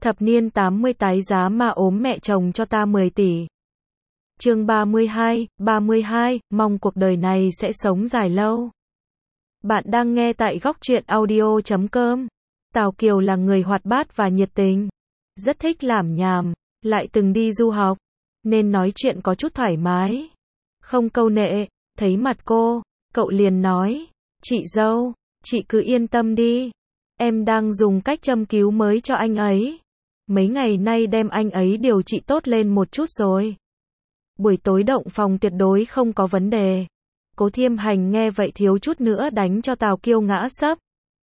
Thập niên 80 tái giá mà ốm mẹ chồng cho ta 10 tỷ. Chương 32, mong cuộc đời này sẽ sống dài lâu. Bạn đang nghe tại góc truyện audio.com. Tào Kiều là người hoạt bát và nhiệt tình, rất thích làm nhảm, lại từng đi du học, nên nói chuyện có chút thoải mái, không câu nệ. Thấy mặt cô, cậu liền nói, chị dâu, chị cứ yên tâm đi, em đang dùng cách châm cứu mới cho anh ấy. Mấy ngày nay đem anh ấy điều trị tốt lên một chút rồi. Buổi tối động phòng tuyệt đối không có vấn đề. Cố Thiêm Hành nghe vậy thiếu chút nữa đánh cho Tào Kiêu ngã sấp.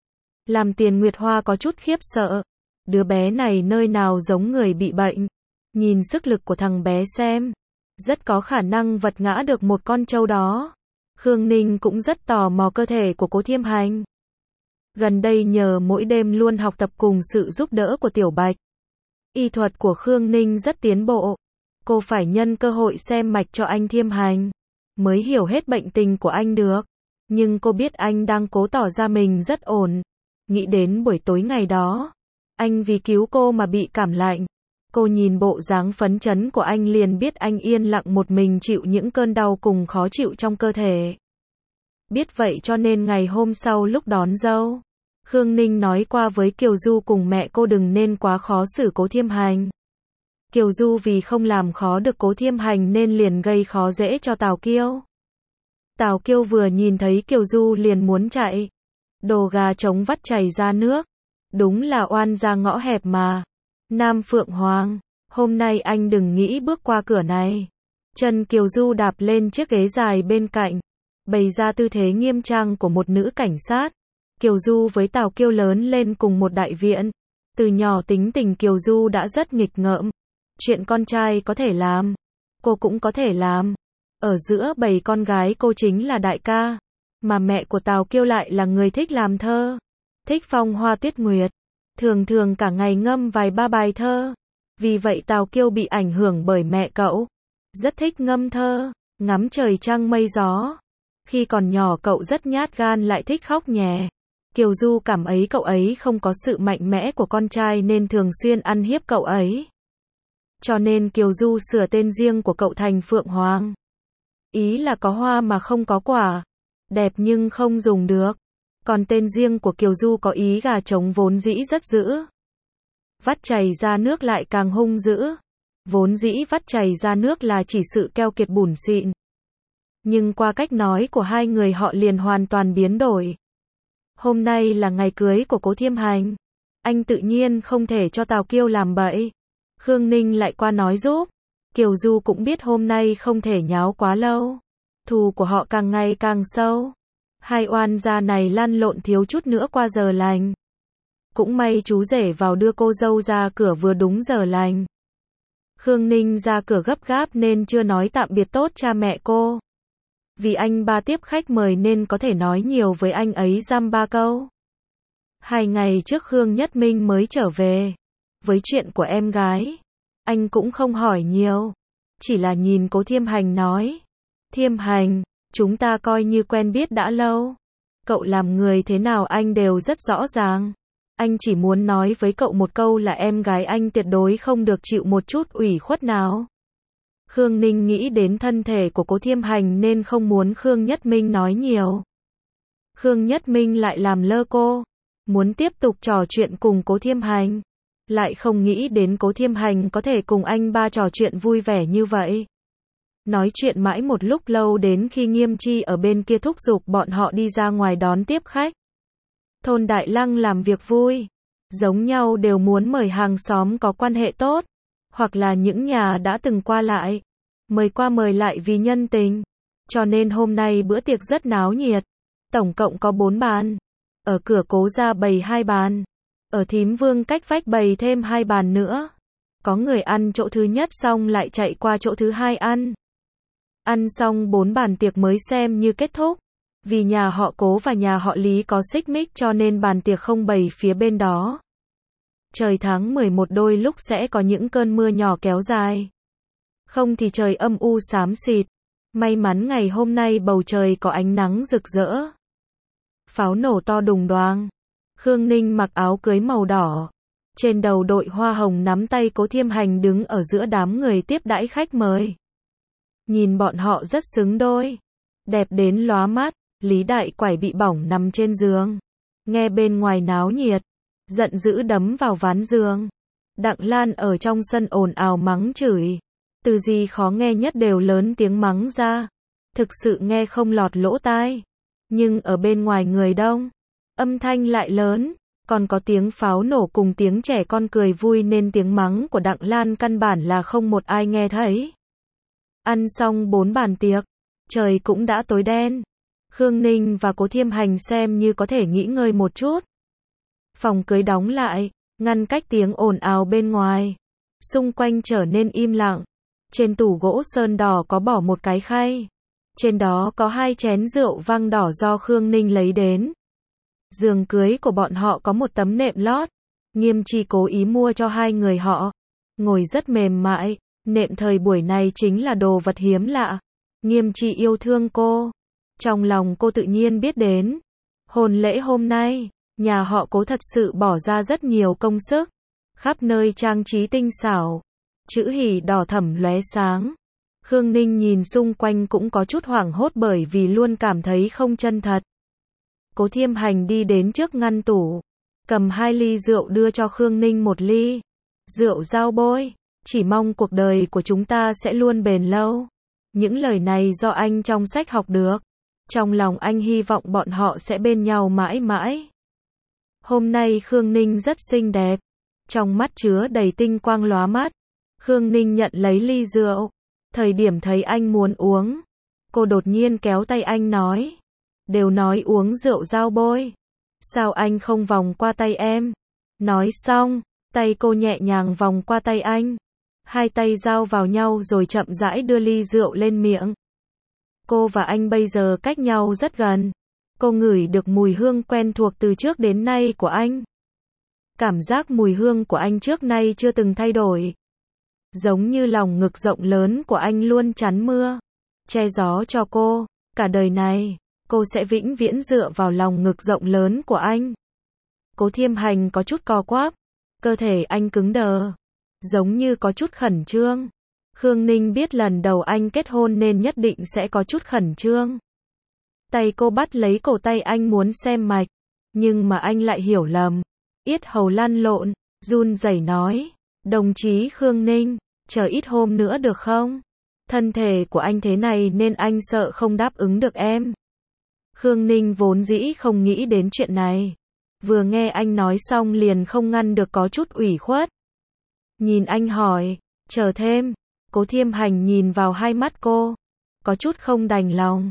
Làm Tiền Nguyệt Hoa có chút khiếp sợ. Đứa bé này nơi nào giống người bị bệnh. Nhìn sức lực của thằng bé xem. Rất có khả năng vật ngã được một con trâu đó. Khương Ninh cũng rất tò mò cơ thể của Cố Thiêm Hành. Gần đây nhờ mỗi đêm luôn học tập cùng sự giúp đỡ của Tiểu Bạch, y thuật của Khương Ninh rất tiến bộ. Cô phải nhân cơ hội xem mạch cho anh Thiêm Hành, mới hiểu hết bệnh tình của anh được. Nhưng cô biết anh đang cố tỏ ra mình rất ổn. Nghĩ đến buổi tối ngày đó, anh vì cứu cô mà bị cảm lạnh. Cô nhìn bộ dáng phấn chấn của anh liền biết anh yên lặng một mình chịu những cơn đau cùng khó chịu trong cơ thể. Biết vậy cho nên ngày hôm sau lúc đón dâu, Khương Ninh nói qua với Kiều Du cùng mẹ cô đừng nên quá khó xử Cố Thiêm Hành. Kiều Du vì không làm khó được Cố Thiêm Hành nên liền gây khó dễ cho Tào Kiêu. Tào Kiêu vừa nhìn thấy Kiều Du liền muốn chạy. Đồ gà trống vắt chảy ra nước. Đúng là oan ra ngõ hẹp mà. Nam Phượng Hoàng, hôm nay anh đừng nghĩ bước qua cửa này. Chân Kiều Du đạp lên chiếc ghế dài bên cạnh, bày ra tư thế nghiêm trang của một nữ cảnh sát. Kiều Du với Tào Kiêu lớn lên cùng một đại viện. Từ nhỏ tính tình Kiều Du đã rất nghịch ngợm. Chuyện con trai có thể làm, cô cũng có thể làm. Ở giữa bầy con gái cô chính là đại ca. Mà mẹ của Tào Kiêu lại là người thích làm thơ, thích phong hoa tuyết nguyệt. Thường thường cả ngày ngâm vài ba bài thơ. Vì vậy Tào Kiêu bị ảnh hưởng bởi mẹ cậu. Rất thích ngâm thơ, ngắm trời trăng mây gió. Khi còn nhỏ cậu rất nhát gan lại thích khóc nhè. Kiều Du cảm thấy cậu ấy không có sự mạnh mẽ của con trai nên thường xuyên ăn hiếp cậu ấy. Cho nên Kiều Du sửa tên riêng của cậu thành Phượng Hoàng. Ý là có hoa mà không có quả. Đẹp nhưng không dùng được. Còn tên riêng của Kiều Du có ý gà trống vốn dĩ rất dữ. Vắt chảy ra nước lại càng hung dữ. Vốn dĩ vắt chảy ra nước là chỉ sự keo kiệt bủn xịn. Nhưng qua cách nói của hai người họ liền hoàn toàn biến đổi. Hôm nay là ngày cưới của Cố Thiêm Hành. Anh tự nhiên không thể cho Tào Kiêu làm bậy. Khương Ninh lại qua nói giúp. Kiều Du cũng biết hôm nay không thể nháo quá lâu. Thù của họ càng ngày càng sâu. Hai oan gia này lăn lộn thiếu chút nữa qua giờ lành. Cũng may chú rể vào đưa cô dâu ra cửa vừa đúng giờ lành. Khương Ninh ra cửa gấp gáp nên chưa nói tạm biệt tốt cha mẹ cô. Vì anh ba tiếp khách mời nên có thể nói nhiều với anh ấy dăm ba câu. 2 ngày trước Khương Nhất Minh mới trở về. Với chuyện của em gái, anh cũng không hỏi nhiều. Chỉ là nhìn Cố Thiêm Hành nói. Thiêm Hành, chúng ta coi như quen biết đã lâu. Cậu làm người thế nào anh đều rất rõ ràng. Anh chỉ muốn nói với cậu một câu là em gái anh tuyệt đối không được chịu một chút ủy khuất nào. Khương Ninh nghĩ đến thân thể của Cố Thiêm Hành nên không muốn Khương Nhất Minh nói nhiều. Khương Nhất Minh lại làm lơ cô. Muốn tiếp tục trò chuyện cùng Cố Thiêm Hành. Lại không nghĩ đến Cố Thiêm Hành có thể cùng anh ba trò chuyện vui vẻ như vậy. Nói chuyện mãi một lúc lâu đến khi Nghiêm Chi ở bên kia thúc giục bọn họ đi ra ngoài đón tiếp khách. Thôn Đại Lăng làm việc vui. Giống nhau đều muốn mời hàng xóm có quan hệ tốt. Hoặc là những nhà đã từng qua lại. Mời qua mời lại vì nhân tình. Cho nên hôm nay bữa tiệc rất náo nhiệt. Tổng cộng có 4 bàn. Ở cửa Cố gia bày 2 bàn. Ở Thím Vương cách vách bày thêm 2 bàn nữa. Có người ăn chỗ thứ nhất xong lại chạy qua chỗ thứ hai ăn. Ăn xong 4 bàn tiệc mới xem như kết thúc. Vì nhà họ Cố và nhà họ Lý có xích mích cho nên bàn tiệc không bày phía bên đó. Trời tháng 11 đôi lúc sẽ có những cơn mưa nhỏ kéo dài. Không thì trời âm u xám xịt. May mắn ngày hôm nay bầu trời có ánh nắng rực rỡ. Pháo nổ to đùng đoàng. Khương Ninh mặc áo cưới màu đỏ. Trên đầu đội hoa hồng nắm tay Cố Thiêm Hành đứng ở giữa đám người tiếp đãi khách mời. Nhìn bọn họ rất xứng đôi. Đẹp đến lóa mắt. Lý Đại Quải bị bỏng nằm trên giường. Nghe bên ngoài náo nhiệt. Giận dữ đấm vào ván giường. Đặng Lan ở trong sân ồn ào mắng chửi. Từ gì khó nghe nhất đều lớn tiếng mắng ra. Thực sự nghe không lọt lỗ tai. Nhưng ở bên ngoài người đông. Âm thanh lại lớn. Còn có tiếng pháo nổ cùng tiếng trẻ con cười vui nên tiếng mắng của Đặng Lan căn bản là không một ai nghe thấy. Ăn xong 4 bàn tiệc. Trời cũng đã tối đen. Khương Ninh và Cố Thiêm Hành xem như có thể nghỉ ngơi một chút. Phòng cưới đóng lại, ngăn cách tiếng ồn ào bên ngoài. Xung quanh trở nên im lặng. Trên tủ gỗ sơn đỏ có bỏ một cái khay. Trên đó có 2 chén rượu vang đỏ do Khương Ninh lấy đến. Giường cưới của bọn họ có một tấm nệm lót. Nghiêm Chi cố ý mua cho 2 người họ. Ngồi rất mềm mại. Nệm thời buổi này chính là đồ vật hiếm lạ. Nghiêm Chi yêu thương cô. Trong lòng cô tự nhiên biết đến. Hôn lễ hôm nay, nhà họ Cố thật sự bỏ ra rất nhiều công sức. Khắp nơi trang trí tinh xảo. Chữ hỉ đỏ thẫm lóe sáng. Khương Ninh nhìn xung quanh cũng có chút hoảng hốt bởi vì luôn cảm thấy không chân thật. Cố Thiêm Hành đi đến trước ngăn tủ. Cầm 2 ly rượu đưa cho Khương Ninh 1 ly. Rượu giao bôi. Chỉ mong cuộc đời của chúng ta sẽ luôn bền lâu. Những lời này do anh trong sách học được. Trong lòng anh hy vọng bọn họ sẽ bên nhau mãi mãi. Hôm nay Khương Ninh rất xinh đẹp. Trong mắt chứa đầy tinh quang lóa mắt. Khương Ninh nhận lấy ly rượu. Thời điểm thấy anh muốn uống. Cô đột nhiên kéo tay anh nói. Đều nói uống rượu giao bôi. Sao anh không vòng qua tay em? Nói xong, tay cô nhẹ nhàng vòng qua tay anh. 2 tay giao vào nhau rồi chậm rãi đưa ly rượu lên miệng. Cô và anh bây giờ cách nhau rất gần. Cô ngửi được mùi hương quen thuộc từ trước đến nay của anh. Cảm giác mùi hương của anh trước nay chưa từng thay đổi. Giống như lòng ngực rộng lớn của anh luôn chắn mưa, che gió cho cô. Cả đời này, cô sẽ vĩnh viễn dựa vào lòng ngực rộng lớn của anh. Cố Thiêm Hành có chút co quắp. Cơ thể anh cứng đờ. Giống như có chút khẩn trương. Khương Ninh biết lần đầu anh kết hôn nên nhất định sẽ có chút khẩn trương. Tay cô bắt lấy cổ tay anh muốn xem mạch. Nhưng mà anh lại hiểu lầm. Yết hầu lăn lộn, run rẩy nói. Đồng chí Khương Ninh, chờ ít hôm nữa được không? Thân thể của anh thế này nên anh sợ không đáp ứng được em. Khương Ninh vốn dĩ không nghĩ đến chuyện này. Vừa nghe anh nói xong liền không ngăn được có chút ủy khuất. Nhìn anh hỏi, chờ thêm. Cố Thiêm Hành nhìn vào 2 mắt cô. Có chút không đành lòng.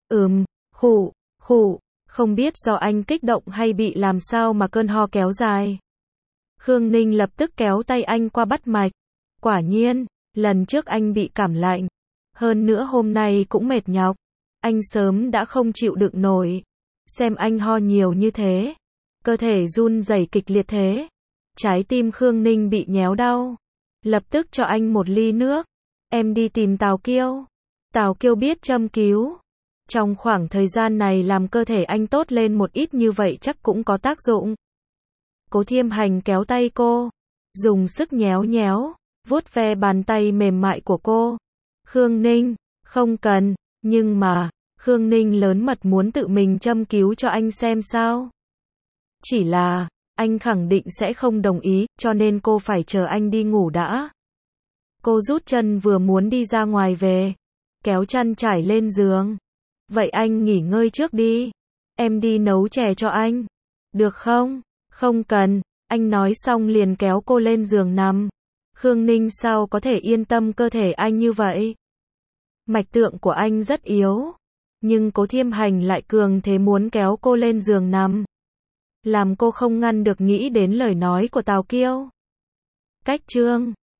Khụ, không biết do anh kích động hay bị làm sao mà cơn ho kéo dài. Khương Ninh lập tức kéo tay anh qua bắt mạch. Quả nhiên, lần trước anh bị cảm lạnh. Hơn nữa hôm nay cũng mệt nhọc. Anh sớm đã không chịu đựng nổi. Xem anh ho nhiều như thế. Cơ thể run rẩy kịch liệt thế. Trái tim Khương Ninh bị nhéo đau. Lập tức cho anh 1 ly nước. Em đi tìm Tào Kiêu. Tào Kiêu biết châm cứu. Trong khoảng thời gian này làm cơ thể anh tốt lên một ít như vậy chắc cũng có tác dụng. Cố Thiêm Hành kéo tay cô. Dùng sức nhéo nhéo. Vuốt ve bàn tay mềm mại của cô. Khương Ninh, không cần. Nhưng mà, Khương Ninh lớn mật muốn tự mình châm cứu cho anh xem sao. Chỉ là, anh khẳng định sẽ không đồng ý, cho nên cô phải chờ anh đi ngủ đã. Cô rút chân vừa muốn đi ra ngoài về. Kéo chăn trải lên giường. Vậy anh nghỉ ngơi trước đi. Em đi nấu chè cho anh. Được không? Không cần. Anh nói xong liền kéo cô lên giường nằm. Khương Ninh sao có thể yên tâm cơ thể anh như vậy? Mạch tượng của anh rất yếu. Nhưng Cố Thiêm Hành lại cường thế muốn kéo cô lên giường nằm. Làm cô không ngăn được nghĩ đến lời nói của Tào Kiêu. Cách chương